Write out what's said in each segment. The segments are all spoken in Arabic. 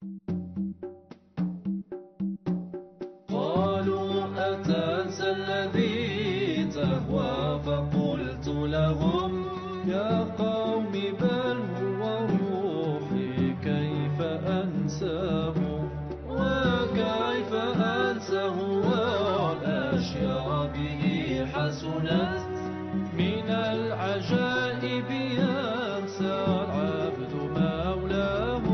قالوا أتنسى الذي تهوى فقلت لهم يا قوم بل هو روحي كيف أنساه وكيف أنساه والأشياء به حسنت من العجائب ينسى العبد مولاه.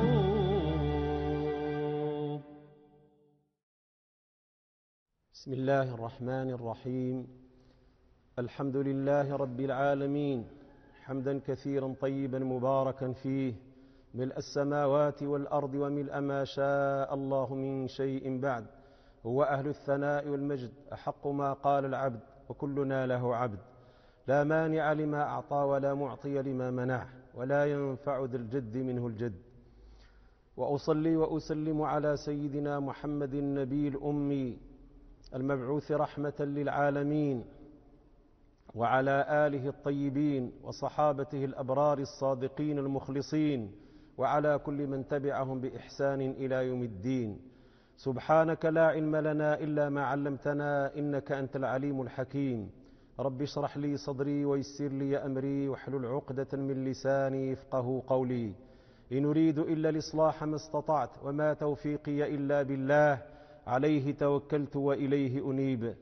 بسم الله الرحمن الرحيم. الحمد لله رب العالمين حمدا كثيرا طيبا مباركا فيه ملء السماوات والأرض وملء ما شاء الله من شيء بعد. هو أهل الثناء والمجد أحق ما قال العبد وكلنا له عبد. لا مانع لما أعطى ولا معطي لما منع ولا ينفع ذا الجد منه الجد. وأصلي وأسلم على سيدنا محمد النبي الأمي المبعوث رحمة للعالمين وعلى آله الطيبين وصحابته الأبرار الصادقين المخلصين وعلى كل من تبعهم بإحسان إلى يوم الدين. سبحانك لا علم لنا إلا ما علمتنا إنك أنت العليم الحكيم. رب اشرح لي صدري ويسر لي أمري واحلل عقدة من لساني يفقه قولي. إن أريد إلا الإصلاح ما استطعت وما توفيقي إلا بالله عليه توكلت وإليه أنيب.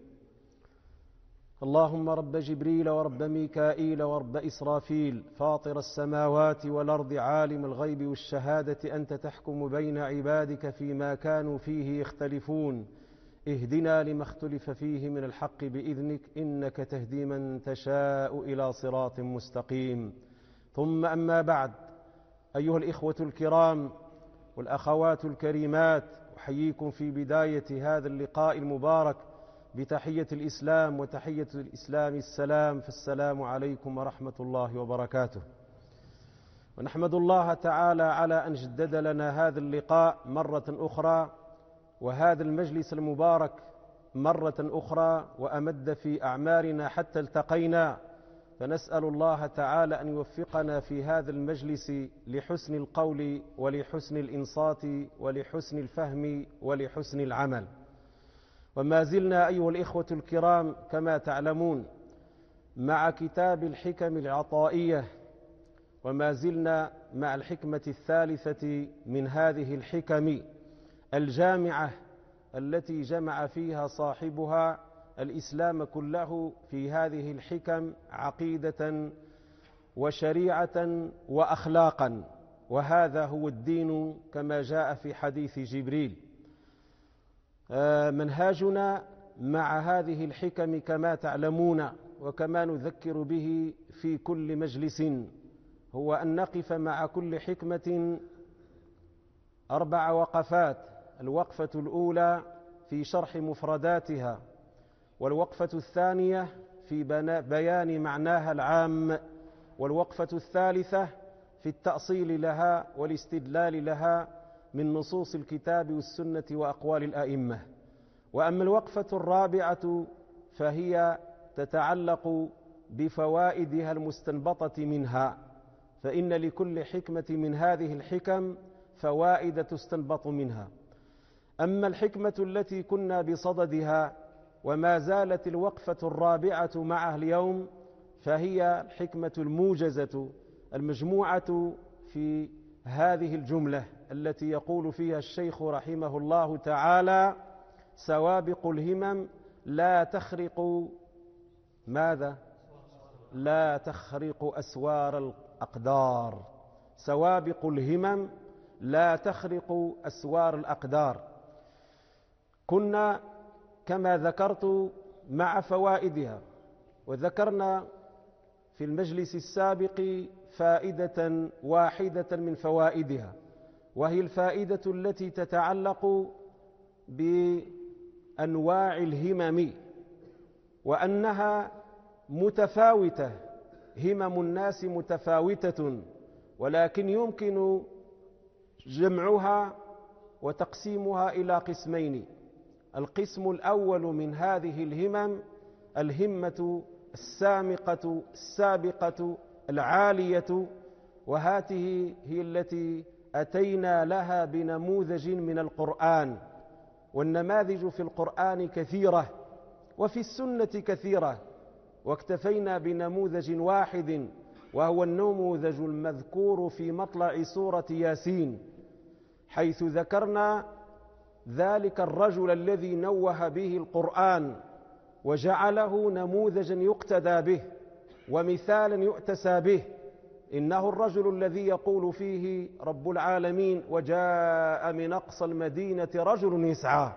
اللهم رب جبريل ورب ميكائيل ورب إسرافيل فاطر السماوات والأرض عالم الغيب والشهادة أنت تحكم بين عبادك فيما كانوا فيه يختلفون اهدنا لما اختلف فيه من الحق بإذنك إنك تهدي من تشاء إلى صراط مستقيم. ثم أما بعد، أيها الإخوة الكرام والأخوات الكريمات، أحييكم في بداية هذا اللقاء المبارك بتحية الإسلام، وتحية الإسلام السلام، فالسلام عليكم ورحمة الله وبركاته. ونحمد الله تعالى على أن جدد لنا هذا اللقاء مرة أخرى وهذا المجلس المبارك مرة أخرى وأمد في أعمارنا حتى التقينا، فنسأل الله تعالى أن يوفقنا في هذا المجلس لحسن القول ولحسن الإنصات ولحسن الفهم ولحسن العمل. وما زلنا أيها الإخوة الكرام كما تعلمون مع كتاب الحكم العطائية، وما زلنا مع الحكمة الثالثة من هذه الحكم الجامعة التي جمع فيها صاحبها الإسلام كله في هذه الحكم عقيدة وشريعة وأخلاقا، وهذا هو الدين كما جاء في حديث جبريل. منهاجنا مع هذه الحكم كما تعلمون وكما نذكر به في كل مجلس هو أن نقف مع كل حكمة 4 وقفات. الوقفة الأولى في شرح مفرداتها، والوقفة الثانية في بيان معناها العام، والوقفة الثالثة في التأصيل لها والاستدلال لها من نصوص الكتاب والسنة وأقوال الأئمة. وأما الوقفة الرابعة فهي تتعلق بفوائدها المستنبطة منها، فإن لكل حكمة من هذه الحكم فوائد تستنبط منها. أما الحكمة التي كنا بصددها وما زالت الوقفة الرابعة معها اليوم فهي الحكمة الموجزة المجموعة في هذه الجملة التي يقول فيها الشيخ رحمه الله تعالى: سوابق الهمم لا تخرق ماذا؟ لا تخرق أسوار الأقدار. سوابق الهمم لا تخرق أسوار الأقدار. كنا كما ذكرت مع فوائدها، وذكرنا في المجلس السابق فائدة واحدة من فوائدها، وهي الفائدة التي تتعلق بأنواع الهمم وأنها متفاوتة. همم الناس متفاوتة، ولكن يمكن جمعها وتقسيمها إلى قسمين. القسم الأول من هذه الهمم الهمة السامقة السابقة العالية، وهذه هي التي أتينا لها بنموذج من القرآن، والنماذج في القرآن كثيرة وفي السنة كثيرة، واكتفينا بنموذج واحد وهو النموذج المذكور في مطلع سورة ياسين، حيث ذكرنا ذلك الرجل الذي نوه به القرآن وجعله نموذجا يقتدى به ومثالا يؤتسى به. إنه الرجل الذي يقول فيه رب العالمين: وجاء من أقصى المدينة رجل يسعى.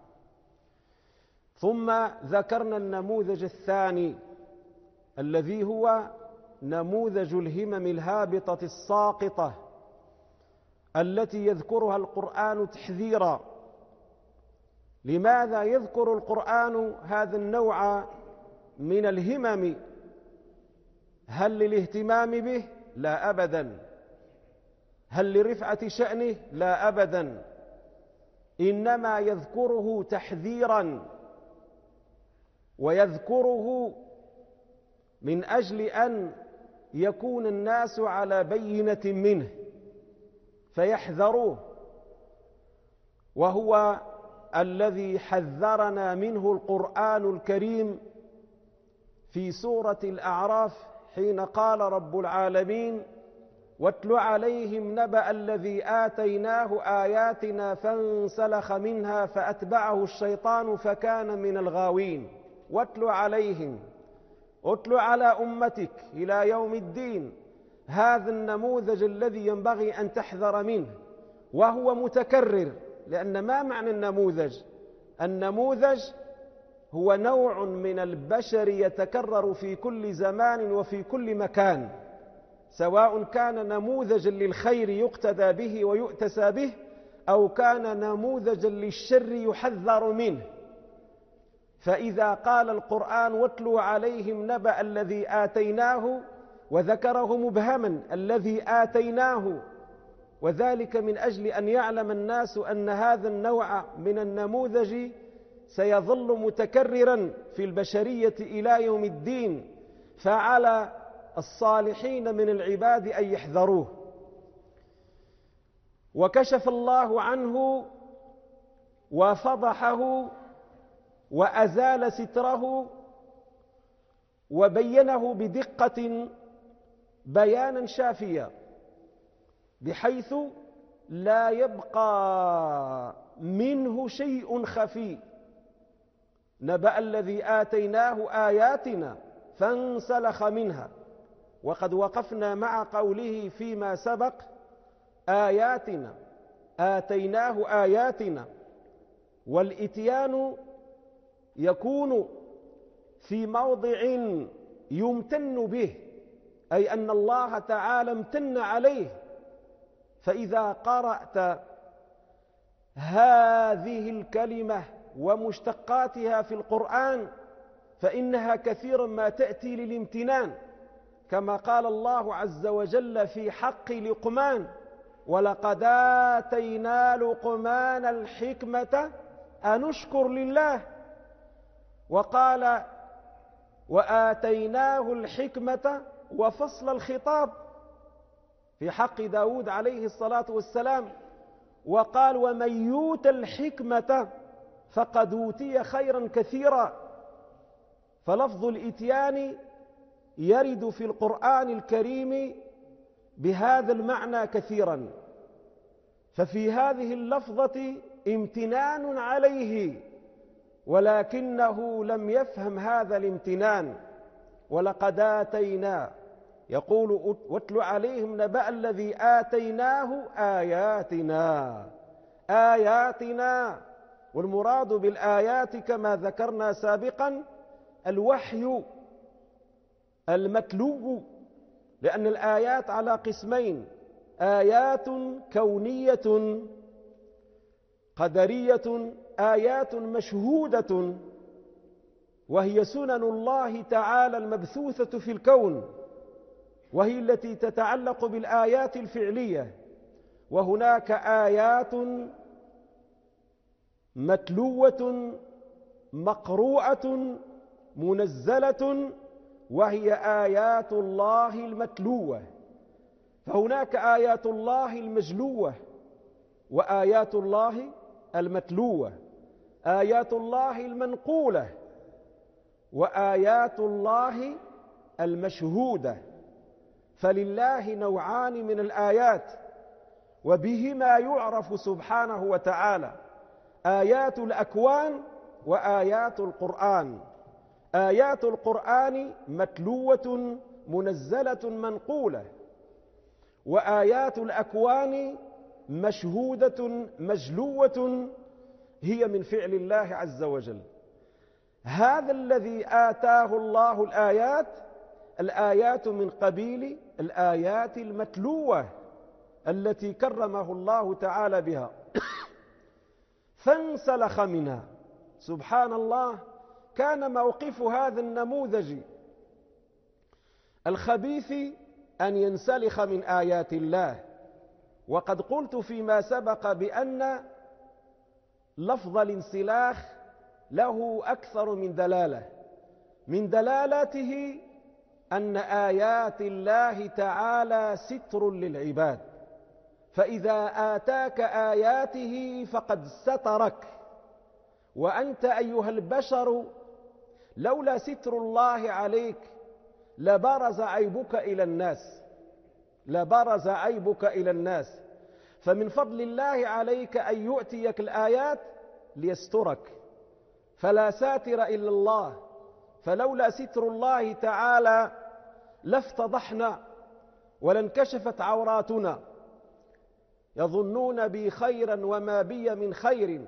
ثم ذكرنا النموذج الثاني الذي هو نموذج الهمم الهابطة الساقطة التي يذكرها القرآن تحذيرا. لماذا يذكر القرآن هذا النوع من الهمم؟ هل للاهتمام به؟ لا أبدا. هل لرفعة شأنه؟ لا أبدا. إنما يذكره تحذيرا، ويذكره من أجل أن يكون الناس على بينة منه فيحذروه، وهو الذي حذرنا منه القرآن الكريم في سورة الأعراف حين قال رب العالمين: واتل عليهم نبأ الذي آتيناه آياتنا فانسلخ منها فأتبعه الشيطان فكان من الغاوين. واتل عليهم، اتل على أمتك إلى يوم الدين هذا النموذج الذي ينبغي أن تحذر منه، وهو متكرر. لأن ما معنى النموذج؟ النموذج هو نوع من البشر يتكرر في كل زمان وفي كل مكان، سواء كان نموذجا للخير يقتدى به ويؤتسى به، أو كان نموذجا للشر يحذر منه. فإذا قال القرآن: واتلوا عليهم نبأ الذي آتيناه، وذكره مبهما الذي آتيناه، وذلك من أجل أن يعلم الناس أن هذا النوع من النموذج سيظل متكررا في البشرية إلى يوم الدين، فعلى الصالحين من العباد أن يحذروه. وكشف الله عنه وفضحه وأزال ستره وبينه بدقة بيانا شافيا، بحيث لا يبقى منه شيء خفي. نبأ الذي آتيناه آياتنا فانسلخ منها، وقد وقفنا مع قوله فيما سبق: آياتنا، آتيناه آياتنا. والإتيان يكون في موضع يمتن به، أي أن الله تعالى امتن عليه. فإذا قرأت هذه الكلمة ومشتقاتها في القرآن فإنها كثيرا ما تأتي للامتنان، كما قال الله عز وجل في حق لقمان: ولقد آتينا لقمان الحكمة أن اشكر لله. وقال: وآتيناه الحكمة وفصل الخطاب في حق داود عليه الصلاة والسلام. وقال: ومن يؤت الحكمة فقد أوتي خيرا كثيرا. فلفظ الإتيان يرد في القرآن الكريم بهذا المعنى كثيرا. ففي هذه اللفظة امتنان عليه، ولكنه لم يفهم هذا الامتنان. ولقد آتينا، يقول: واتل عليهم نبأ الذي آتيناه آياتنا. آياتنا، والمراد بالآيات كما ذكرنا سابقا الوحي المتلو، لأن الآيات على قسمين: آيات كونية قدرية، آيات مشهودة وهي سنن الله تعالى المبثوثة في الكون، وهي التي تتعلق بالآيات الفعلية. وهناك آيات متلوة مقروءة منزلة، وهي آيات الله المتلوة. فهناك آيات الله المجلوة وآيات الله المتلوة، آيات الله المنقولة وآيات الله المشهودة. فلله نوعان من الآيات وبهما يعرف سبحانه وتعالى: آيات الأكوان وآيات القرآن. آيات القرآن متلوة منزلة منقولة، وآيات الأكوان مشهودة مجلوة هي من فعل الله عز وجل. هذا الذي آتاه الله الآيات من قبيل الآيات المتلوة التي كرمه الله تعالى بها فانسلخ منها. سبحان الله، كان موقف هذا النموذج الخبيث أن ينسلخ من آيات الله. وقد قلت فيما سبق بأن لفظ الانسلاخ له أكثر من دلالة. من دلالته أن آيات الله تعالى ستر للعباد، فإذا آتاك آياته فقد سترك. وأنت أيها البشر لولا ستر الله عليك لبرز عيبك إلى الناس، لبرز عيبك إلى الناس. فمن فضل الله عليك أن يؤتيك الآيات ليسترك، فلا ساتر إلا الله. فلولا ستر الله تعالى لافتضحنا ولانكشفت عوراتنا. يظنون بي خيرا وما بي من خير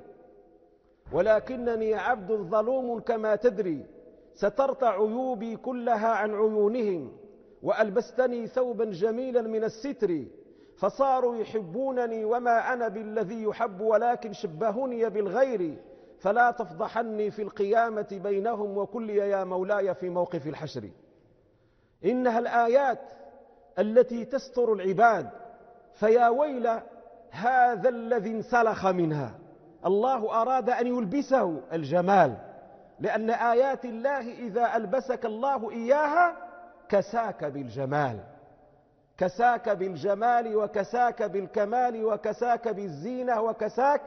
ولكنني عبد ظلوم كما تدري. سترت عيوبي كلها عن عيونهم وألبستني ثوبا جميلا من الستر، فصاروا يحبونني وما أنا بالذي يحب ولكن شبهني بالغير. فلا تفضحني في القيامة بينهم وكل يا مولاي في موقف الحشر. إنها الآيات التي تستر العباد، فيا ويل هذا الذي انسلخ منها. الله أراد أن يلبسه الجمال، لأن آيات الله إذا ألبسك الله إياها كساك بالجمال، كساك بالجمال وكساك بالكمال وكساك بالزينة وكساك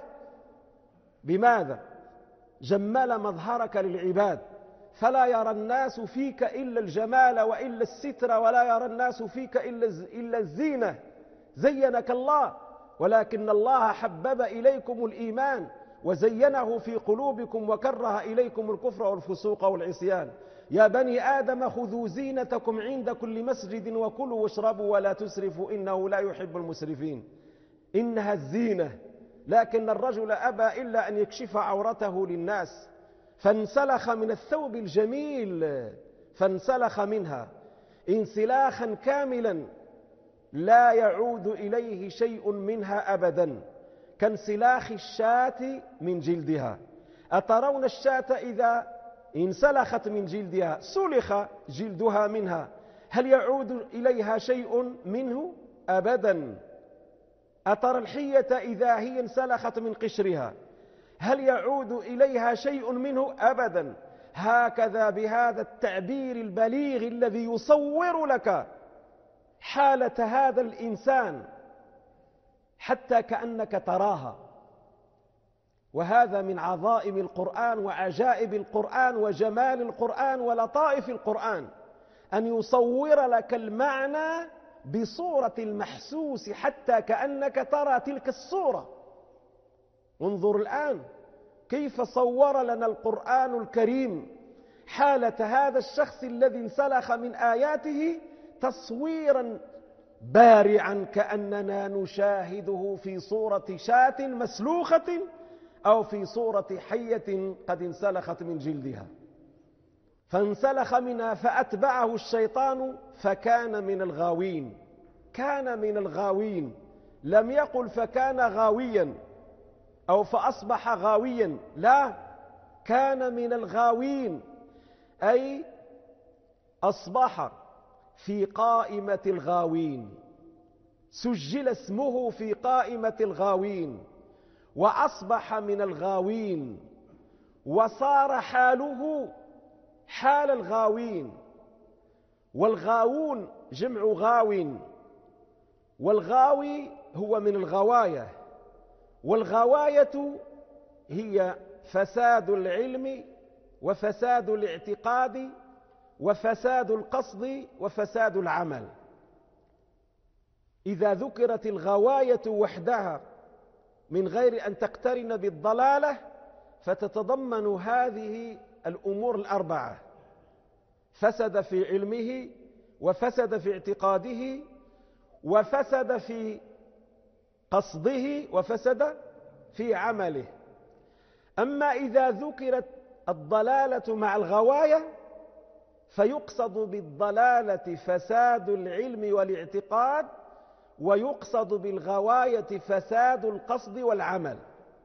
بماذا؟ جمل مظهرك للعباد، فلا يرى الناس فيك إلا الجمال وإلا الستر، ولا يرى الناس فيك إلا الزينة. زينك الله، ولكن الله حبب إليكم الإيمان وزينه في قلوبكم وكره إليكم الكفر والفسوق والعصيان. يا بني آدم خذوا زينتكم عند كل مسجد وكلوا واشربوا ولا تسرفوا إنه لا يحب المسرفين. إنها الزينة، لكن الرجل أبى إلا أن يكشف عورته للناس، فانسلخ من الثوب الجميل، فانسلخ منها انسلاخا كاملا لا يعود إليه شيء منها أبدا، كانسلاخ الشاة من جلدها. أترون الشاة إذا انسلخت من جلدها سلخ جلدها منها، هل يعود إليها شيء منه؟ أبدا. أترى الحية إذا هي انسلخت من قشرها هل يعود إليها شيء منه؟ أبدا. هكذا بهذا التعبير البليغ الذي يصور لك حالة هذا الإنسان حتى كأنك تراها. وهذا من عظائم القرآن وعجائب القرآن وجمال القرآن ولطائف القرآن، أن يصور لك المعنى بصورة المحسوس حتى كأنك ترى تلك الصورة. انظر الآن كيف صور لنا القرآن الكريم حالة هذا الشخص الذي انسلخ من آياته تصويرا بارعا كأننا نشاهده في صورة شاة مسلوخة أو في صورة حية قد انسلخت من جلدها. فانسلخ منها فأتبعه الشيطان فكان من الغاوين. كان من الغاوين، لم يقل فكان غاويا أو فأصبح غاويا، لا، كان من الغاوين، أي أصبح في قائمة الغاوين، سجل اسمه في قائمة الغاوين وأصبح من الغاوين، وصار حاله حال الغاوين. والغاوون جمع غاو، والغاوي هو من الغواية، والغواية هي فساد العلم وفساد الاعتقاد وفساد القصد وفساد العمل. إذا ذكرت الغواية وحدها من غير أن تقترن بالضلالة فتتضمن هذه الأمور الأربعة: فسد في علمه، وفسد في اعتقاده، وفسد في قصده، وفسد في عمله. أما إذا ذكرت الضلالة مع الغواية فيقصد بالضلالة فساد العلم والاعتقاد، ويقصد بالغواية فساد القصد والعمل.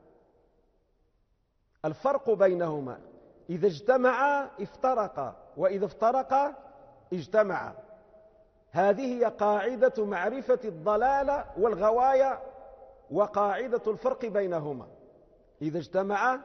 الفرق بينهما: إذا اجتمعا افترقا، وإذا افترقا اجتمعا. هذه هي قاعدة معرفة الضلالة والغواية وقاعدة الفرق بينهما. إذا اجتمعا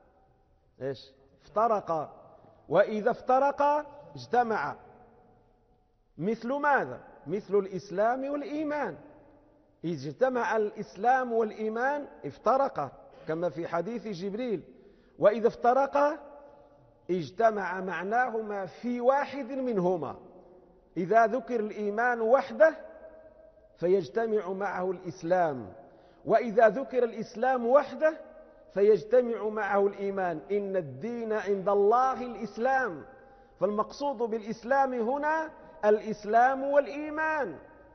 افترقا، وإذا افترقا اجتمعا. مثل ماذا؟ مثل الإسلام والإيمان. إذا اجتمع الإسلام والإيمان افترقا، كما في حديث جبريل: وإذا افترقا اجتمع معناهما في واحد منهما. إذا ذكر الإيمان وحده فيجتمع معه الإسلام، وإذا ذكر الإسلام وحده فيجتمع معه الإيمان. إن الدين عند الله الإسلام، فالمقصود بالإسلام هنا الإسلام والإيمان.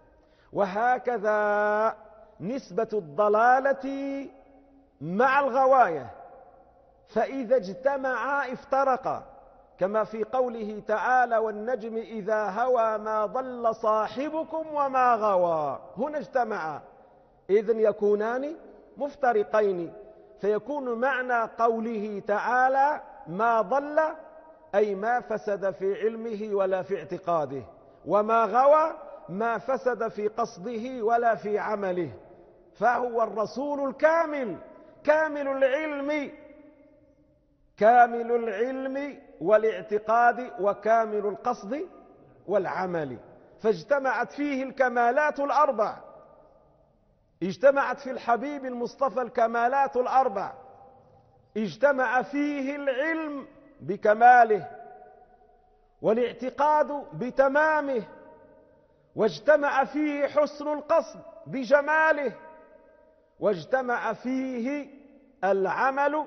وهكذا نسبة الضلالة مع الغواية، فإذا اجتمعا افترقا، كما في قوله تعالى: والنجم إذا هوى ما ضل صاحبكم وما غوى. هنا اجتمعا، إذن يكونان مفترقين. فيكون معنى قوله تعالى ما ضل أي ما فسد في علمه ولا في اعتقاده، وما غوى ما فسد في قصده ولا في عمله. فهو الرسول الكامل، كامل العلم والاعتقاد وكامل القصد والعمل. فاجتمعت فيه الكمالات الأربع، اجتمعت في الحبيب المصطفى الكمالات الأربع. اجتمع فيه العلم بكماله، والاعتقاد بتمامه، واجتمع فيه حسن القصد بجماله، واجتمع فيه العمل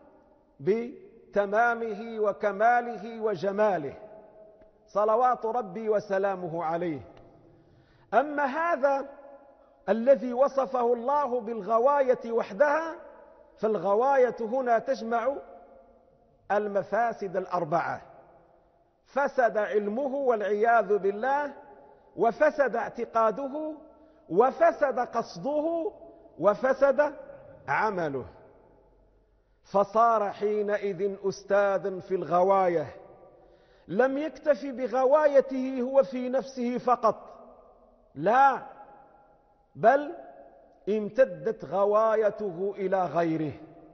بتمامه وكماله وجماله، صلوات ربي وسلامه عليه. أما هذا الذي وصفه الله بالغواية وحدها، فالغواية هنا تجمع المفاسد الأربعة: فسد علمه والعياذ بالله، وفسد اعتقاده، وفسد قصده، وفسد عمله. فصار حينئذ أستاذا في الغواية، لم يكتف بغوايته هو في نفسه فقط، لا، بل امتدت غوايته إلى غيره،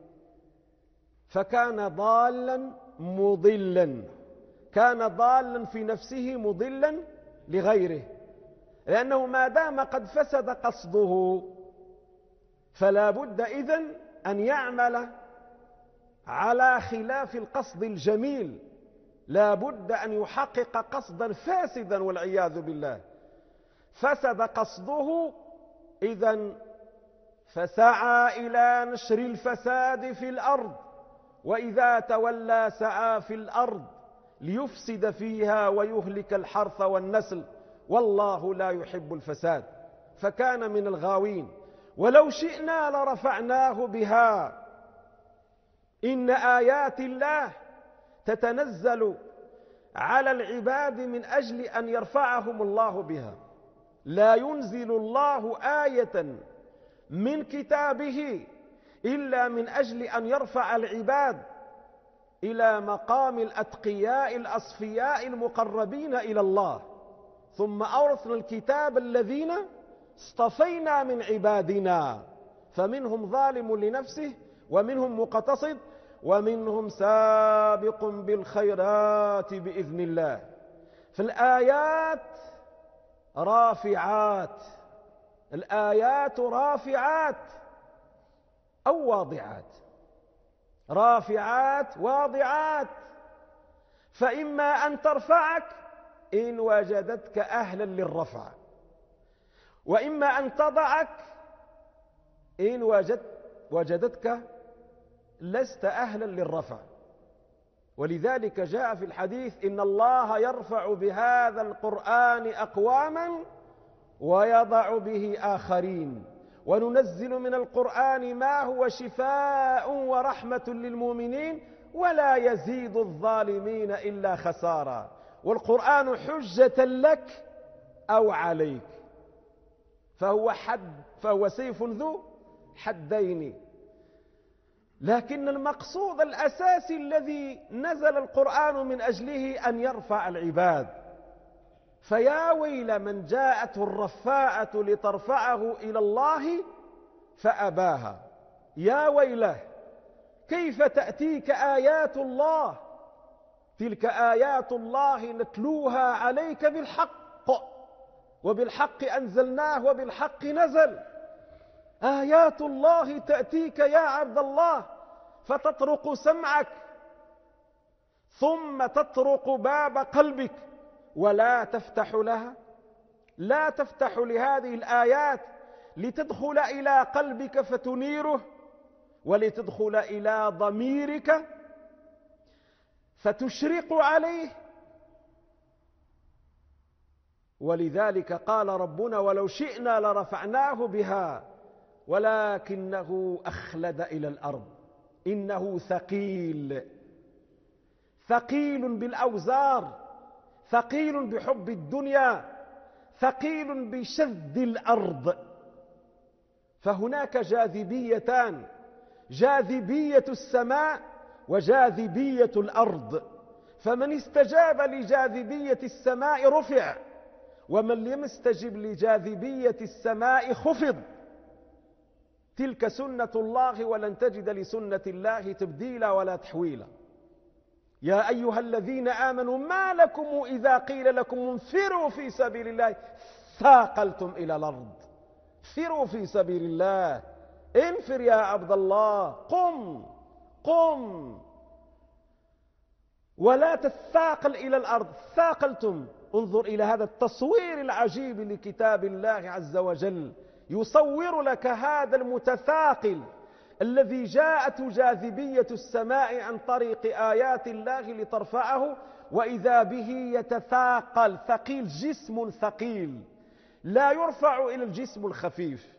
فكان ضالا مضلا، كان ضالا في نفسه مضلا لغيره. لأنه ما دام قد فسد قصده فلا بد إذن أن يعمل على خلاف القصد الجميل، لا بد أن يحقق قصدا فاسدا والعياذ بالله. فسد قصده إذن فسعى إلى نشر الفساد في الأرض، وإذا تولى سعى في الأرض ليفسد فيها ويهلك الحرث والنسل، والله لا يحب الفساد، فكان من الغاوين. ولو شئنا لرفعناه بها. إن آيات الله تتنزل على العباد من أجل أن يرفعهم الله بها. لا ينزل الله آية من كتابه إلا من أجل أن يرفع العباد إلى مقام الأتقياء الأصفياء المقربين إلى الله. ثم أورثنا الكتاب الذين اصطفينا من عبادنا، فمنهم ظالم لنفسه، ومنهم مقتصد، ومنهم سابق بالخيرات بإذن الله. فالآيات رافعات الآيات رافعات أو واضعات، رافعات واضعات، فإما أن ترفعك إن وجدتك أهلا للرفع، وإما أن تضعك إن وجدتك لست أهلا للرفع. ولذلك جاء في الحديث إن الله يرفع بهذا القرآن أقواما ويضع به آخرين، وننزل من القرآن ما هو شفاء ورحمة للمؤمنين ولا يزيد الظالمين إلا خسارا. والقرآن حجة لك أو عليك، فهو سيف ذو حدين. لكن المقصود الأساسي الذي نزل القرآن من أجله أن يرفع العباد. فيا ويل من جاءته الرفاءة لترفعه إلى الله فأباها. يا ويله كيف تأتيك آيات الله، تلك آيات الله نتلوها عليك بالحق، وبالحق أنزلناه وبالحق نزل. آيات الله تأتيك يا عبد الله فتطرق سمعك، ثم تطرق باب قلبك ولا تفتح لها، لا تفتح لهذه الآيات لتدخل إلى قلبك فتنيره، ولتدخل إلى ضميرك فتشرق عليه. ولذلك قال ربنا ولو شئنا لرفعناه بها ولكنه أخلد إلى الأرض إنه ثقيل، ثقيل بالأوزار، ثقيل بحب الدنيا، ثقيل بشد الأرض. فهناك جاذبيتان، جاذبية السماء وجاذبية الأرض، فمن استجاب لجاذبية السماء رفع، ومن لم يستجب لجاذبية السماء خفض. تلك سنة الله ولن تجد لسنة الله تبديلا ولا تحويلا. يا أيها الذين آمنوا ما لكم إذا قيل لكم انفروا في سبيل الله ثاقلتم إلى الأرض. انفروا في سبيل الله، انفر يا عبد الله، قم قم ولا تثاقل إلى الأرض، ثاقلتم. انظر إلى هذا التصوير العجيب لكتاب الله عز وجل، يصور لك هذا المتثاقل الذي جاءت جاذبية السماء عن طريق آيات الله لترفعه، وإذا به يتثاقل، ثقيل، جسم ثقيل. لا يرفع إلى الجسم الخفيف،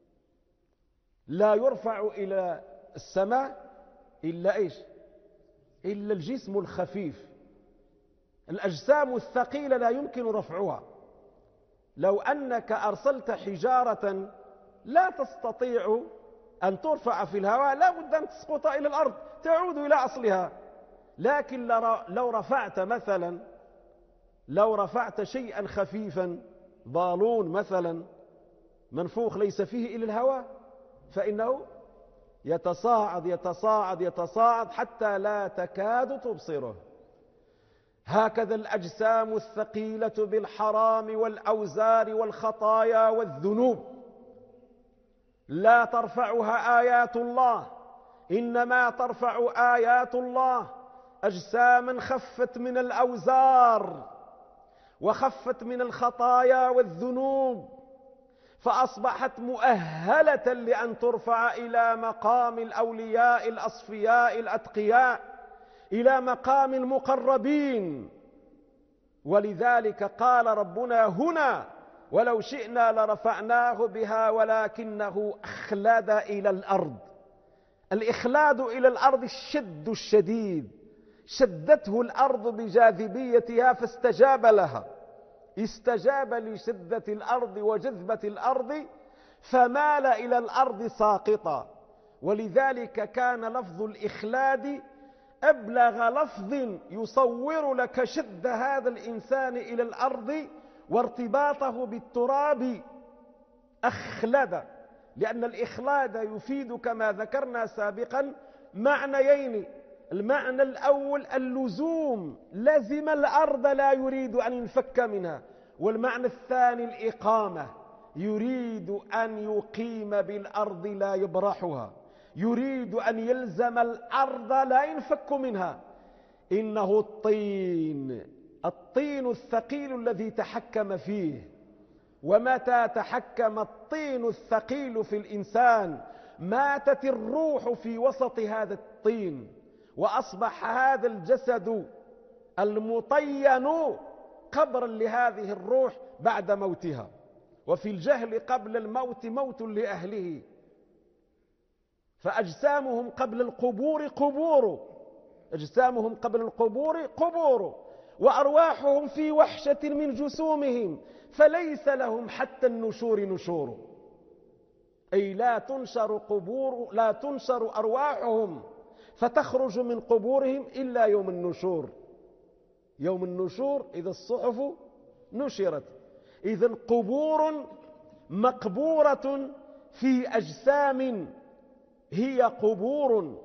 لا يرفع إلى السماء إلا إيش؟ إلا الجسم الخفيف. الأجسام الثقيلة لا يمكن رفعها. لو أنك أرسلت حجارة لا تستطيع أن ترفع في الهواء، لا بد أن تسقط إلى الأرض تعود إلى أصلها. لكن لو رفعت مثلا، لو رفعت شيئا خفيفا، بالون مثلا منفوخ ليس فيه إلا الهواء، فإنه يتصاعد يتصاعد يتصاعد حتى لا تكاد تبصره. هكذا الأجسام الثقيلة بالحرام والأوزار والخطايا والذنوب لا ترفعها آيات الله، إنما ترفع آيات الله أجساما خفت من الأوزار وخفت من الخطايا والذنوب، فأصبحت مؤهلة لأن ترفع إلى مقام الأولياء الأصفياء الأتقياء، إلى مقام المقربين. ولذلك قال ربنا هنا ولو شئنا لرفعناه بها ولكنه أخلد إلى الأرض. الإخلاد إلى الأرض الشد الشديد، شدته الأرض بجاذبيتها فاستجاب لها، استجاب لشدة الأرض وجذبة الأرض فمال إلى الأرض ساقطا. ولذلك كان لفظ الإخلاد أبلغ لفظ يصور لك شد هذا الإنسان إلى الأرض وارتباطه بالتراب. أخلد، لأن الإخلاد يفيد كما ذكرنا سابقا معنيين. المعنى الأول اللزوم، لزم الأرض لا يريد أن ينفك منها. والمعنى الثاني الإقامة، يريد أن يقيم بالأرض لا يبرحها، يريد أن يلزم الأرض لا ينفك منها. إنه الطين الثقيل الذي تحكم فيه. ومتى تحكم الطين الثقيل في الإنسان ماتت الروح في وسط هذا الطين، وأصبح هذا الجسد المطين قبرا لهذه الروح بعد موتها. وفي الجهل قبل الموت موت لأهله، فأجسامهم قبل القبور قبور، أجسامهم قبل القبور قبور، وأرواحهم في وحشة من جسومهم، فليس لهم حتى النشور نشور. أي لا تنشر أرواحهم فتخرج من قبورهم إلا يوم النشور. يوم النشور إذا الصحف نشرت. إذن قبور مقبورة في أجسام هي قبور،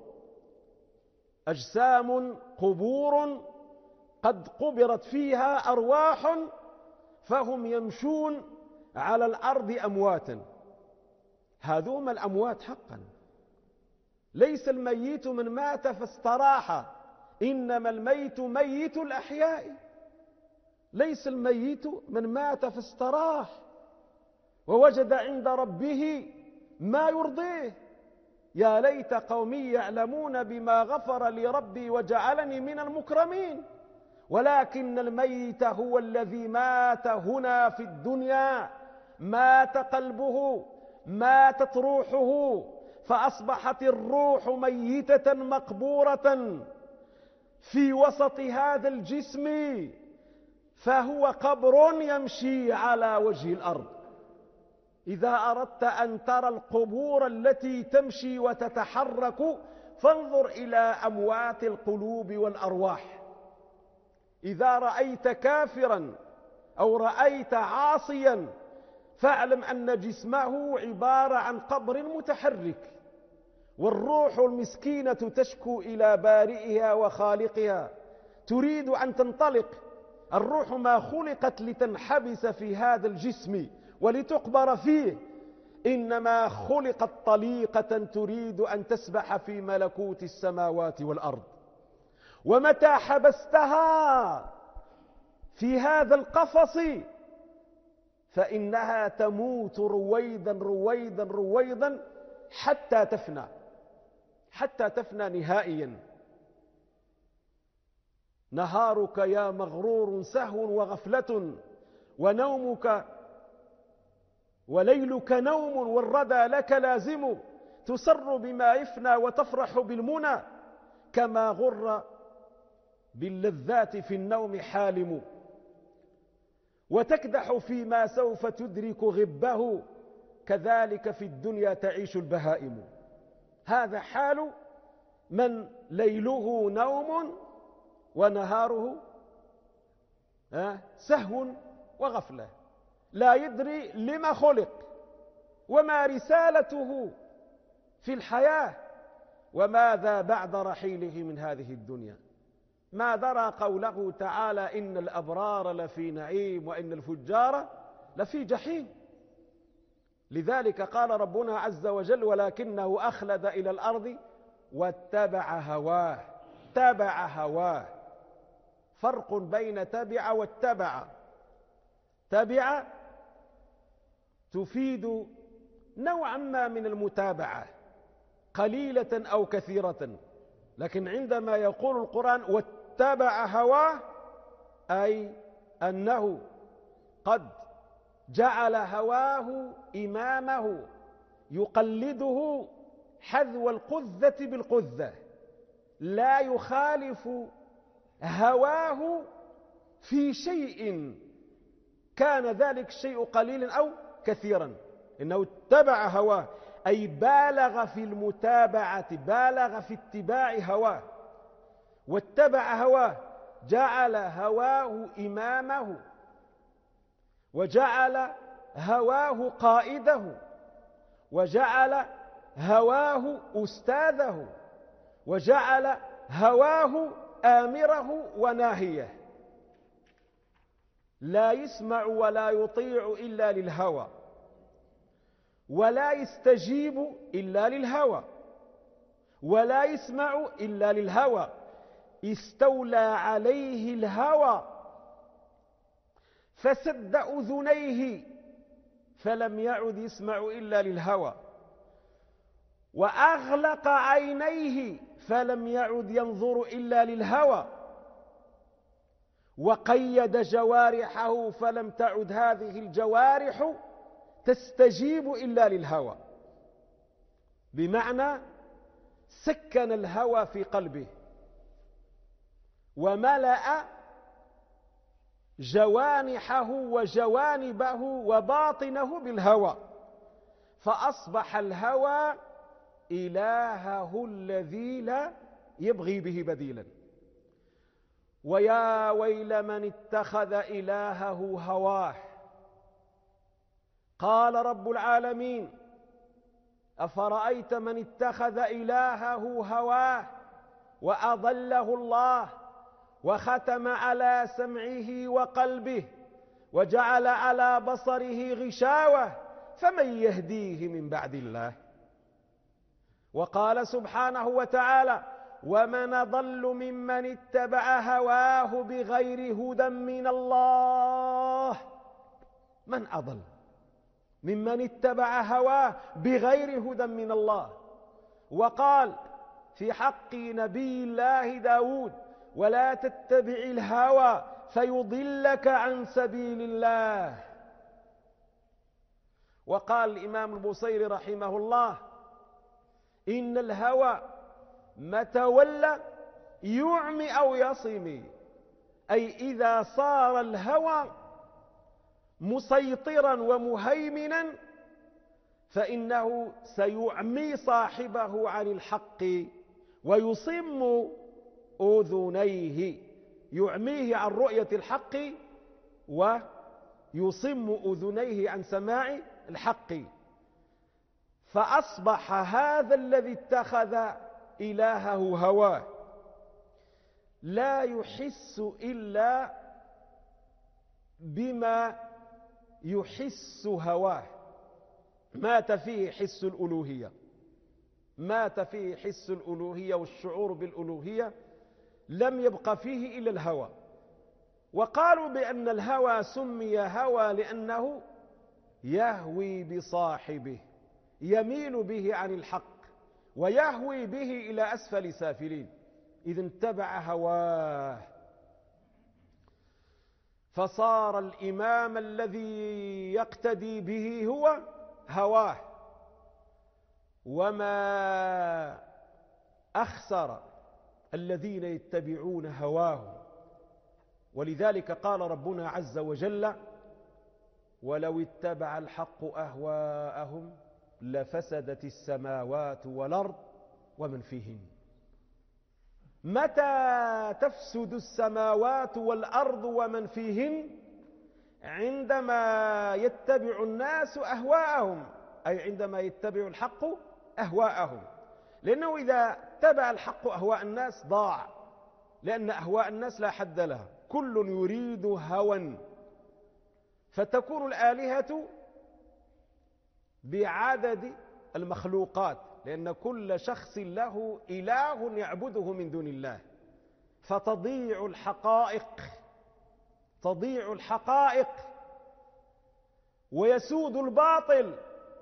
أجسام قبور قد قبرت فيها أرواح، فهم يمشون على الأرض أمواتا. هذوم الأموات حقا، ليس الميت من مات فاستراح، إنما الميت ميت الأحياء. ليس الميت من مات فاستراح ووجد عند ربه ما يرضيه. يا ليت قومي يعلمون بما غفر لي ربي وجعلني من المكرمين. ولكن الميت هو الذي مات هنا في الدنيا، مات قلبه، ماتت روحه، فأصبحت الروح ميتة مقبورة في وسط هذا الجسم، فهو قبر يمشي على وجه الأرض. إذا أردت أن ترى القبور التي تمشي وتتحرك فانظر إلى أموات القلوب والأرواح. إذا رأيت كافرا أو رأيت عاصيا فاعلم أن جسمه عبارة عن قبر متحرك، والروح المسكينة تشكو إلى بارئها وخالقها، تريد أن تنطلق. الروح ما خلقت لتنحبس في هذا الجسم ولتقبر فيه، إنما خلقت طليقة تريد أن تسبح في ملكوت السماوات والأرض. ومتى حبستها في هذا القفص فإنها تموت رويدا رويدا رويدا حتى تفنى، حتى تفنى نهائيا. نهارك يا مغرور سهو وغفلة، ونومك وليلك نوم والردى لك لازم، تسر بما يفنى وتفرح بالمنى، كما غر باللذات في النوم حالم، وتكدح فيما سوف تدرك غبه، كذلك في الدنيا تعيش البهائم. هذا حال من ليله نوم ونهاره سهو وغفلة، لا يدري لما خلق وما رسالته في الحياة وماذا بعد رحيله من هذه الدنيا. ما درى قوله تعالى إن الأبرار لفي نعيم وإن الفجار لفي جحيم. لذلك قال ربنا عز وجل ولكنه أخلد إلى الأرض واتبع هواه. تبع هواه، فرق بين تبع واتبع. تبع تفيد نوعا ما من المتابعة قليلة أو كثيرة، لكن عندما يقول القرآن واتبع هواه أي أنه قد جعل هواه إمامه يقلده حذو القذة بالقذة، لا يخالف هواه في شيء كان ذلك الشيء قليلا أو كثيرا، إنه اتبع هواه أي بالغ في المتابعة، بالغ في اتباع هواه. واتبع هواه جعل هواه إمامه، وجعل هواه قائده، وجعل هواه أستاذه، وجعل هواه آمره وناهيه. لا يسمع ولا يطيع إلا للهوى، ولا يستجيب إلا للهوى ولا يسمع إلا للهوى. استولى عليه الهوى فسد أذنيه فلم يعد يسمع إلا للهوى، وأغلق عينيه فلم يعد ينظر إلا للهوى، وقيد جوارحه فلم تعد هذه الجوارح تستجيب إلا للهوى. بمعنى سكن الهوى في قلبه وملأ جوانحه وجوانبه وباطنه بالهوى، فأصبح الهوى إلهه الذي لا يبغي به بديلا. ويا ويل من اتخذ إلهه هواه. قال رب العالمين: أفرأيت من اتخذ إلهه هواه وأضله الله وختم على سمعه وقلبه وجعل على بصره غشاوة فمن يهديه من بعد الله. وقال سبحانه وتعالى: ومن أضل ممن اتبع هواه بغير هدى من الله. من أضل ممن اتبع هواه بغير هدى من الله. وقال في حق نبي الله داود: ولا تتبع الهوى فيضلك عن سبيل الله. وقال الإمام البوصيري رحمه الله: إن الهوى متى ولى يعمي أو يصمي، أي إذا صار الهوى مسيطرا ومهيمنا فإنه سيعمي صاحبه عن الحق ويصم أذنيه، يعميه عن رؤية الحق ويصم أذنيه عن سماع الحق. فأصبح هذا الذي اتخذ إلهه هواه لا يحس إلا بما يحس هواه. مات فيه حس الألوهية، مات فيه حس الألوهية والشعور بالألوهية، لم يبق فيه إلا الهوى. وقالوا بأن الهوى سمي هوى لأنه يهوي بصاحبه، يميل به عن الحق ويهوي به إلى أسفل سافلين، إذا اتبع هواه فصار الإمام الذي يقتدي به هو هواه. وما أخسر الذين يتبعون هواه. ولذلك قال ربنا عز وجل: ولو اتبع الحق أهواءهم لفسدت السماوات والأرض ومن فيهن. متى تفسد السماوات والأرض ومن فيهن؟ عندما يتبع الناس أهواءهم، أي عندما يتبع الحق أهواءهم. لأنه إذا اتبع الحق أهواء الناس ضاع، لأن أهواء الناس لا حد لها، كل يريد هوى، فتكون الآلهة بعدد المخلوقات، لأن كل شخص له إله يعبده من دون الله، فتضيع الحقائق، تضيع الحقائق ويسود الباطل،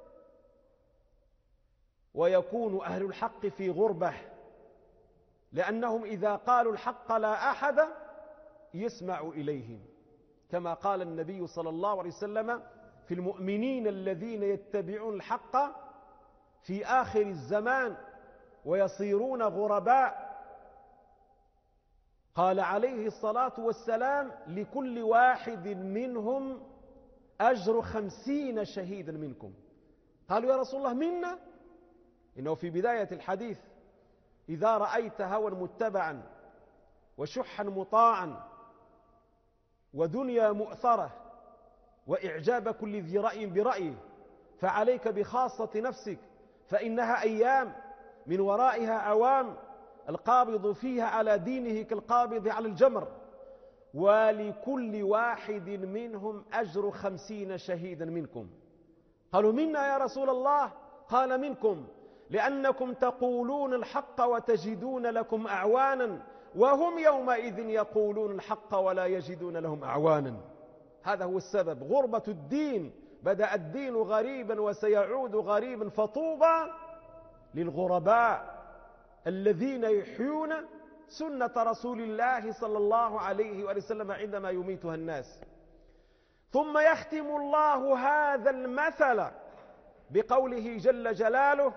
ويكون أهل الحق في غربة، لأنهم إذا قالوا الحق لا أحد يسمع إليهم، كما قال النبي صلى الله عليه وسلم في المؤمنين الذين يتبعون الحق في آخر الزمان ويصيرون غرباء. قال عليه الصلاة والسلام: لكل واحد منهم أجر 50 شهيدا منكم. قالوا: يا رسول الله منا؟ إنه في بداية الحديث: إذا رأيت هوى متبعا وشحا مطاعا ودنيا مؤثرة وإعجاب كل ذي رأي برأيه فعليك بخاصة نفسك، فإنها أيام من ورائها عوام، القابض فيها على دينه كالقابض على الجمر، ولكل واحد منهم أجر 50 شهيدا منكم. قالوا منا يا رسول الله. قال منكم، لأنكم تقولون الحق وتجدون لكم أعوانا، وهم يومئذ يقولون الحق ولا يجدون لهم أعوانا. هذا هو السبب، غربة الدين. بدأ الدين غريبا وسيعود غريبا، فطوبى للغرباء الذين يحيون سنة رسول الله صلى الله عليه وسلم عندما يميتها الناس. ثم يختم الله هذا المثل بقوله جل جلاله: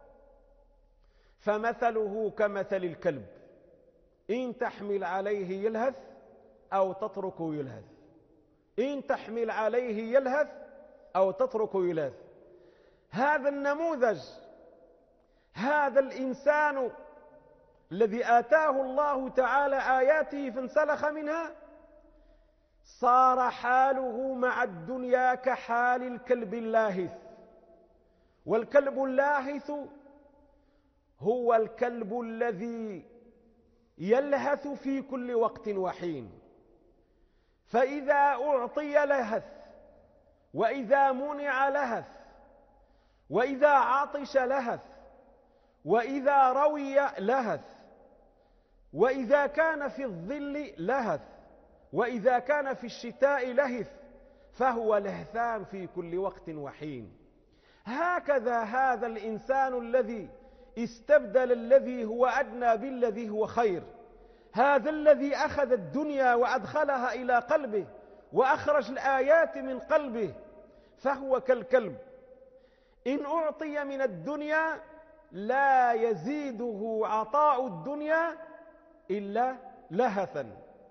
فمثله كمثل الكلب إن تحمل عليه يلهث أو تتركه يلهث. إن تحمل عليه يلهث أو تتركه يلهث. هذا النموذج، هذا الإنسان الذي آتاه الله تعالى آياته فانسلخ منها، صار حاله مع الدنيا كحال الكلب اللاهث. والكلب اللاهث هو الكلب الذي يلهث في كل وقت وحين، فإذا أعطي لهث، وإذا منع لهث، وإذا عطش لهث، وإذا روي لهث، وإذا كان في الظل لهث، وإذا كان في الشتاء لهث، فهو لهثان في كل وقت وحين. هكذا هذا الإنسان الذي استبدل الذي هو أدنى بالذي هو خير، هذا الذي أخذ الدنيا وأدخلها إلى قلبه وأخرج الآيات من قلبه، فهو كالكلب إن أعطي من الدنيا لا يزيده عطاء الدنيا إلا لهثا،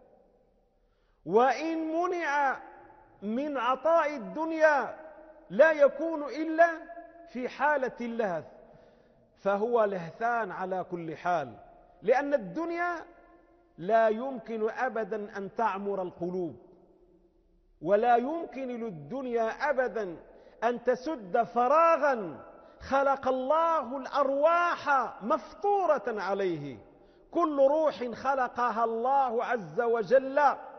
وإن منع من عطاء الدنيا لا يكون إلا في حالة اللهث، فهو لهثان على كل حال. لأن الدنيا لا يمكن أبدا أن تعمر القلوب، ولا يمكن للدنيا أبدا أن تسد فراغا خلق الله الأرواح مفطورة عليه. كل روح خلقها الله عز وجل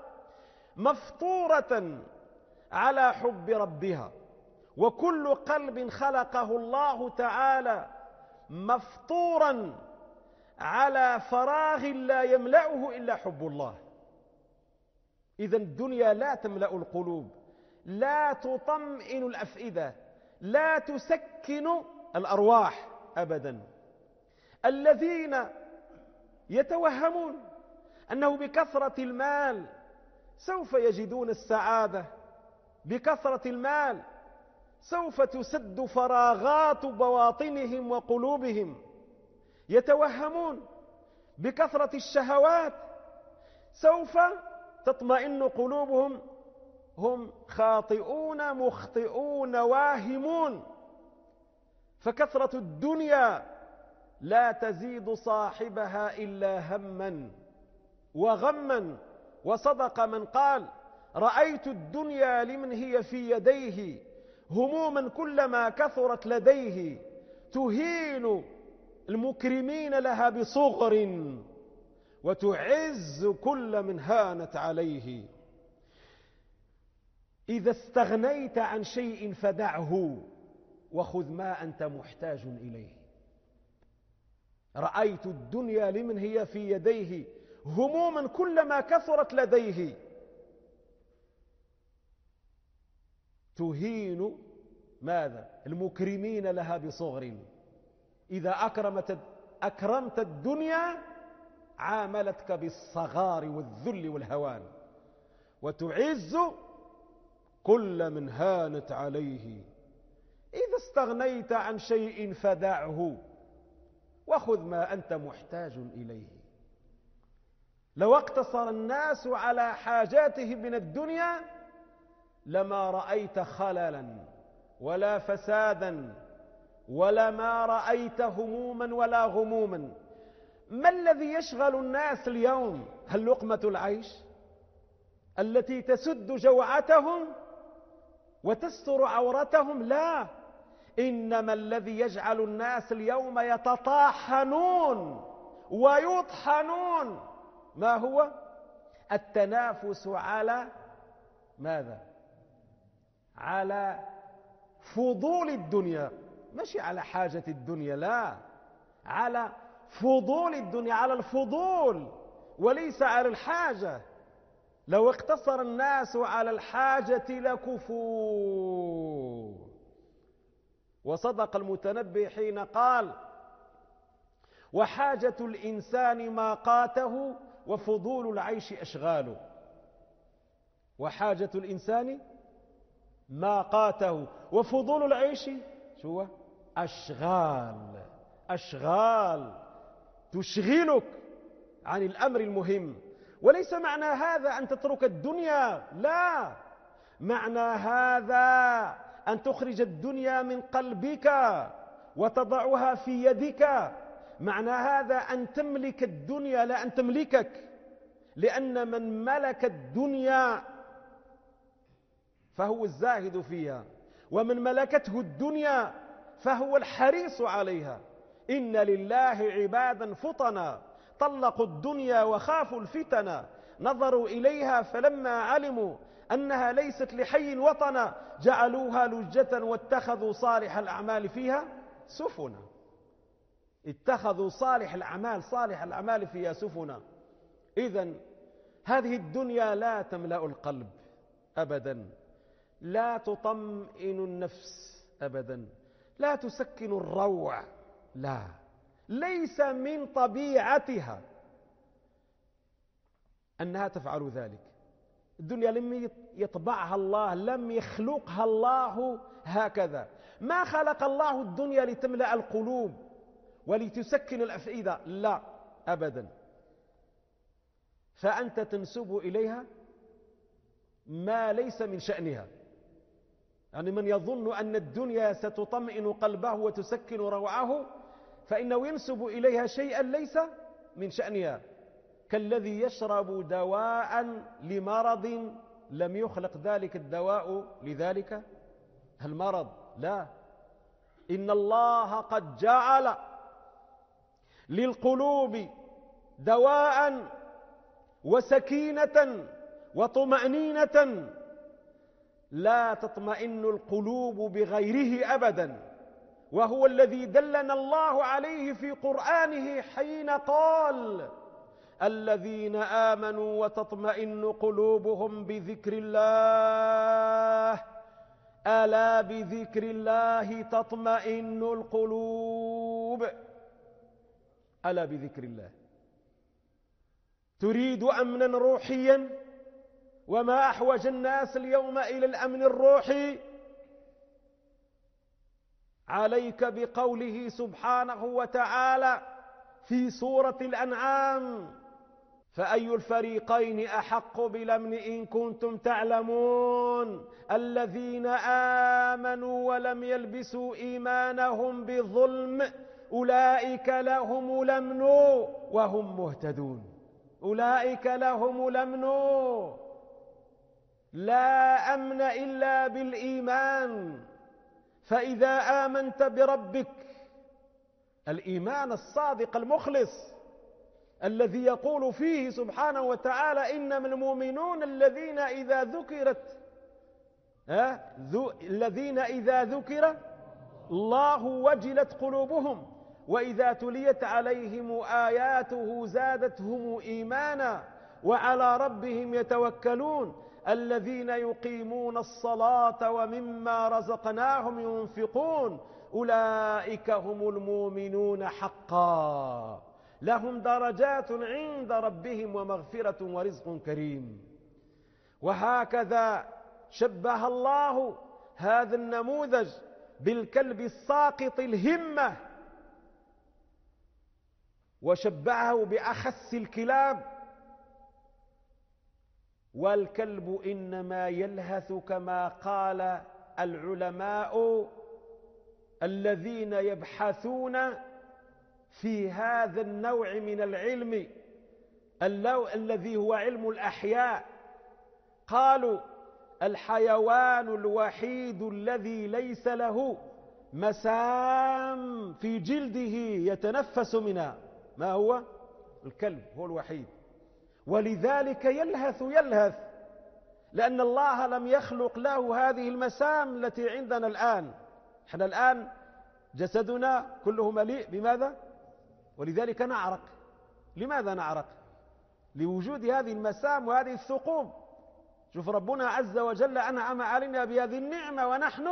مفطورة على حب ربها، وكل قلب خلقه الله تعالى مفطورا على فراغ لا يملأه إلا حب الله. إذن الدنيا لا تملأ القلوب، لا تطمئن الأفئدة، لا تسكن الأرواح أبدا. الذين يتوهمون أنه بكثرة المال سوف يجدون السعادة، بكثرة المال سوف تسد فراغات بواطنهم وقلوبهم، يتوهمون بكثرة الشهوات سوف تطمئن قلوبهم. هم خاطئون مخطئون واهمون. فكثرة الدنيا لا تزيد صاحبها إلا هما وغما. وصدق من قال: رأيت الدنيا لمن هي في يديه هموما كلما كثرت لديه، تهين المكرمين لها بصغر وتعز كل من هانت عليه. إذا استغنيت عن شيء فدعه وخذ ما أنت محتاج إليه. رأيت الدنيا لمن هي في يديه هموما كلما كثرت لديه، تهين ماذا؟ المكرمين لها بصغر. إذا أكرمت الدنيا عاملتك بالصغار والذل والهوان، وتعز كل من هانت عليه. إذا استغنيت عن شيء فدعه وخذ ما أنت محتاج إليه. لو اقتصر الناس على حاجاتهم من الدنيا لما رأيت خللا ولا فسادا، ولما رأيت هموما ولا غموما. ما الذي يشغل الناس اليوم؟ هل لقمة العيش التي تسد جوعتهم وتستر عورتهم؟ لا، إنما الذي يجعل الناس اليوم يتطاحنون ويطحنون ما هو؟ التنافس على ماذا؟ على فضول الدنيا، ماشي على حاجة الدنيا، لا، على فضول الدنيا، على الفضول وليس على الحاجة. لو اقتصر الناس على الحاجة لكفوا. وصدق المتنبي حين قال: وحاجة الإنسان ما قاته وفضول العيش أشغاله. وحاجة الإنسان ما قاته وفضول العيش شو؟ أشغال. أشغال تشغلك عن الأمر المهم. وليس معنى هذا أن تترك الدنيا، لا، معنى هذا أن تخرج الدنيا من قلبك وتضعها في يدك. معنى هذا أن تملك الدنيا لا أن تملكك، لأن من ملك الدنيا فهو الزاهد فيها، ومن ملكته الدنيا فهو الحريص عليها. إن لله عبادا فطنا طلقوا الدنيا وخافوا الفتن، نظروا إليها فلما علموا أنها ليست لحي وطنا جعلوها لجة واتخذوا صالح الأعمال فيها سفنا. اتخذوا صالح الأعمال فيها سفنا. إذن هذه الدنيا لا تملأ القلب أبدا، لا تطمئن النفس أبدا، لا تسكن الروع، لا، ليس من طبيعتها أنها تفعل ذلك. الدنيا لم يطبعها الله، لم يخلقها الله هكذا. ما خلق الله الدنيا لتملأ القلوب ولتسكن الأفئدة، لا أبدا. فأنت تنسب إليها ما ليس من شأنها. يعني من يظن أن الدنيا ستطمئن قلبه وتسكن روعه فإنه ينسب إليها شيئا ليس من شأنها، كالذي يشرب دواء لمرض لم يخلق ذلك الدواء لذلك المرض، لا. إن الله قد جعل للقلوب دواء وسكينة وطمأنينة لا تطمئن القلوب بغيره أبدا. وهو الذي دلنا الله عليه في قرآنه حين قال: الذين آمنوا وتطمئن قلوبهم بذكر الله ألا بذكر الله تطمئن القلوب. ألا بذكر الله. تريد أمنا روحيا، وما أحوج الناس اليوم إلى الأمن الروحي؟ عليك بقوله سبحانه وتعالى في سورة الأنعام: فأي الفريقين أحق بالأمن إن كنتم تعلمون الذين آمنوا ولم يلبسوا إيمانهم بظلم أولئك لهم الأمن وهم مهتدون. أولئك لهم الأمن. لا أمن إلا بالإيمان. فإذا آمنت بربك الإيمان الصادق المخلص الذي يقول فيه سبحانه وتعالى: إنما المؤمنون الذين إذا ذكر الله وجلت قلوبهم وإذا تليت عليهم آياته زادتهم إيمانا وعلى ربهم يتوكلون الذين يقيمون الصلاة ومما رزقناهم ينفقون أولئك هم المؤمنون حقا لهم درجات عند ربهم ومغفرة ورزق كريم. وهكذا شبه الله هذا النموذج بالكلب الساقط الهمة، وشبهه بأخس الكلاب. والكلب إنما يلهث كما قال العلماء الذين يبحثون في هذا النوع من العلم الذي هو علم الأحياء. قالوا: الحيوان الوحيد الذي ليس له مسام في جلده يتنفس منها ما هو؟ الكلب، هو الوحيد. ولذلك يلهث لأن الله لم يخلق له هذه المسام التي عندنا الآن. احنا الآن جسدنا كله مليء بماذا؟ ولذلك نعرق. لماذا نعرق؟ لوجود هذه المسام وهذه الثقوب. شوف ربنا عز وجل أنعم علينا بهذه النعمة ونحن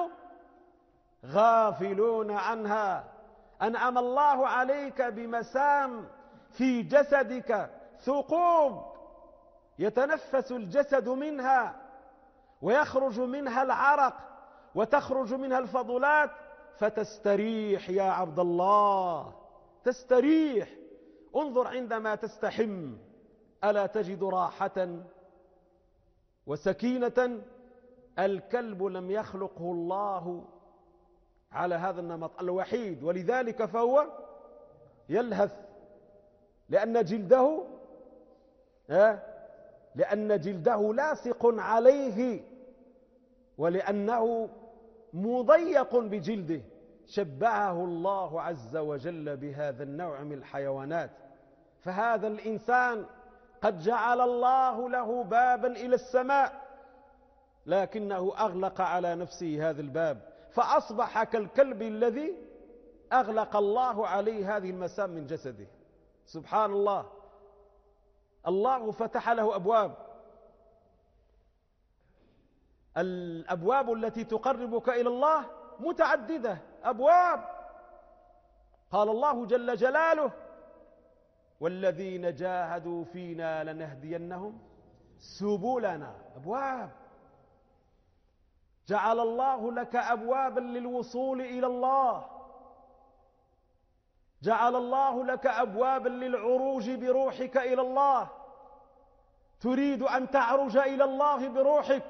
غافلون عنها. أنعم الله عليك بمسام في جسدك، ثقوب يتنفس الجسد منها ويخرج منها العرق وتخرج منها الفضلات، فتستريح يا عبد الله، تستريح. انظر عندما تستحم، ألا تجد راحة وسكينة؟ الكلب لم يخلقه الله على هذا النمط الوحيد، ولذلك فهو يلهث، لأن جلده لاصق عليه، ولأنه مضيق بجلده. شبهه الله عز وجل بهذا النوع من الحيوانات. فهذا الإنسان قد جعل الله له بابا إلى السماء، لكنه أغلق على نفسه هذا الباب، فأصبح كالكلب الذي أغلق الله عليه هذه المسام من جسده. سبحان الله. الله فتح له أبواب، الأبواب التي تقربك إلى الله متعددة، أبواب. قال الله جل جلاله: والذين جاهدوا فينا لنهدينهم سبلنا. أبواب. جعل الله لك أبوابا للوصول إلى الله، جعل الله لك أبوابا للعروج بروحك إلى الله. تريد أن تعرج إلى الله بروحك،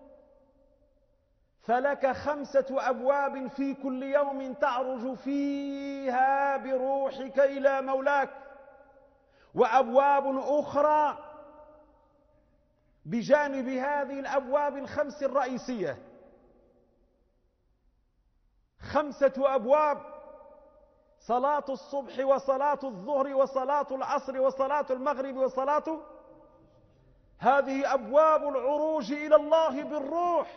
فلك 5 أبواب في كل يوم تعرج فيها بروحك إلى مولاك، وأبواب أخرى بجانب هذه الأبواب ال5 الرئيسية. 5 أبواب: صلاة الصبح وصلاة الظهر وصلاة العصر وصلاة المغرب وصلاة. هذه أبواب العروج إلى الله بالروح.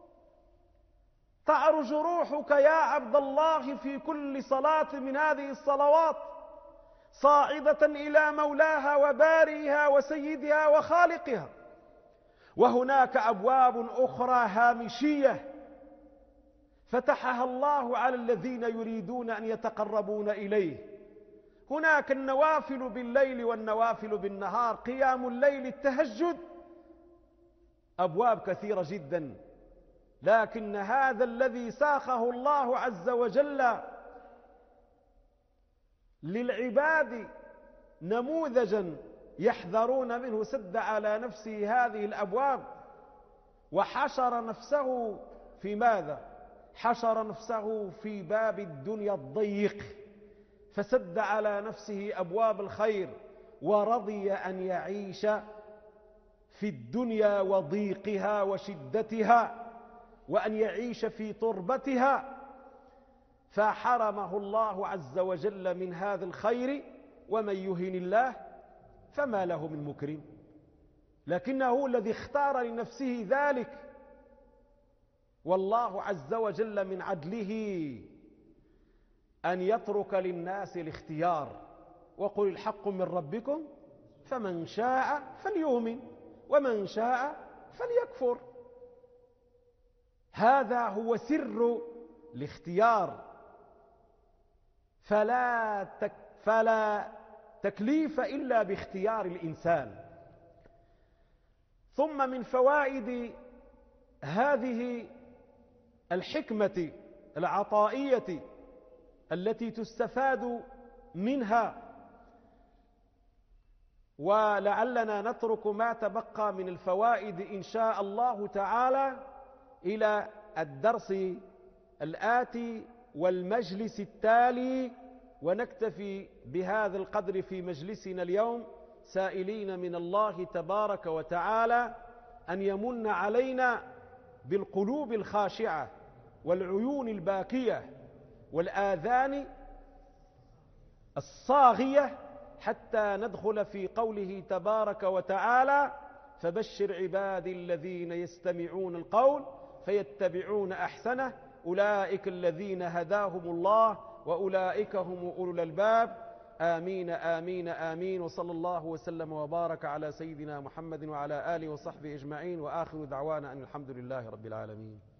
تعرج روحك يا عبد الله في كل صلاة من هذه الصلوات صاعدة إلى مولاها وبارئها وسيدها وخالقها. وهناك أبواب أخرى هامشية فتحها الله على الذين يريدون أن يتقربون إليه. هناك النوافل بالليل والنوافل بالنهار، قيام الليل، التهجد، أبواب كثيرة جدا. لكن هذا الذي ساقه الله عز وجل للعباد نموذجا يحذرون منه، سد على نفسه هذه الأبواب وحشر نفسه في ماذا؟ حشر نفسه في باب الدنيا الضيق، فسد على نفسه أبواب الخير، ورضي أن يعيش في الدنيا وضيقها وشدتها، وأن يعيش في تربتها، فحرمه الله عز وجل من هذا الخير. ومن يهن الله فما له من مكرم. لكنه هو الذي اختار لنفسه ذلك، والله عز وجل من عدله أن يترك للناس الاختيار. وقل الحق من ربكم فمن شاء فليؤمن ومن شاء فليكفر. هذا هو سر الاختيار. فلا تكليف إلا باختيار الإنسان. ثم من فوائد هذه الحكمة العطائية التي تستفاد منها، ولعلنا نترك ما تبقى من الفوائد إن شاء الله تعالى إلى الدرس الآتي والمجلس التالي، ونكتفي بهذا القدر في مجلسنا اليوم، سائلين من الله تبارك وتعالى أن يمن علينا بالقلوب الخاشعة والعيون الباكية والآذان الصاغية، حتى ندخل في قوله تبارك وتعالى: فبشر عبادي الذين يستمعون القول فيتبعون أحسنه أولئك الذين هداهم الله وأولئك هم أولو الألباب. آمين آمين آمين. وصلى الله وسلم وبارك على سيدنا محمد وعلى آله وصحبه أجمعين، وآخر دعوانا أن الحمد لله رب العالمين.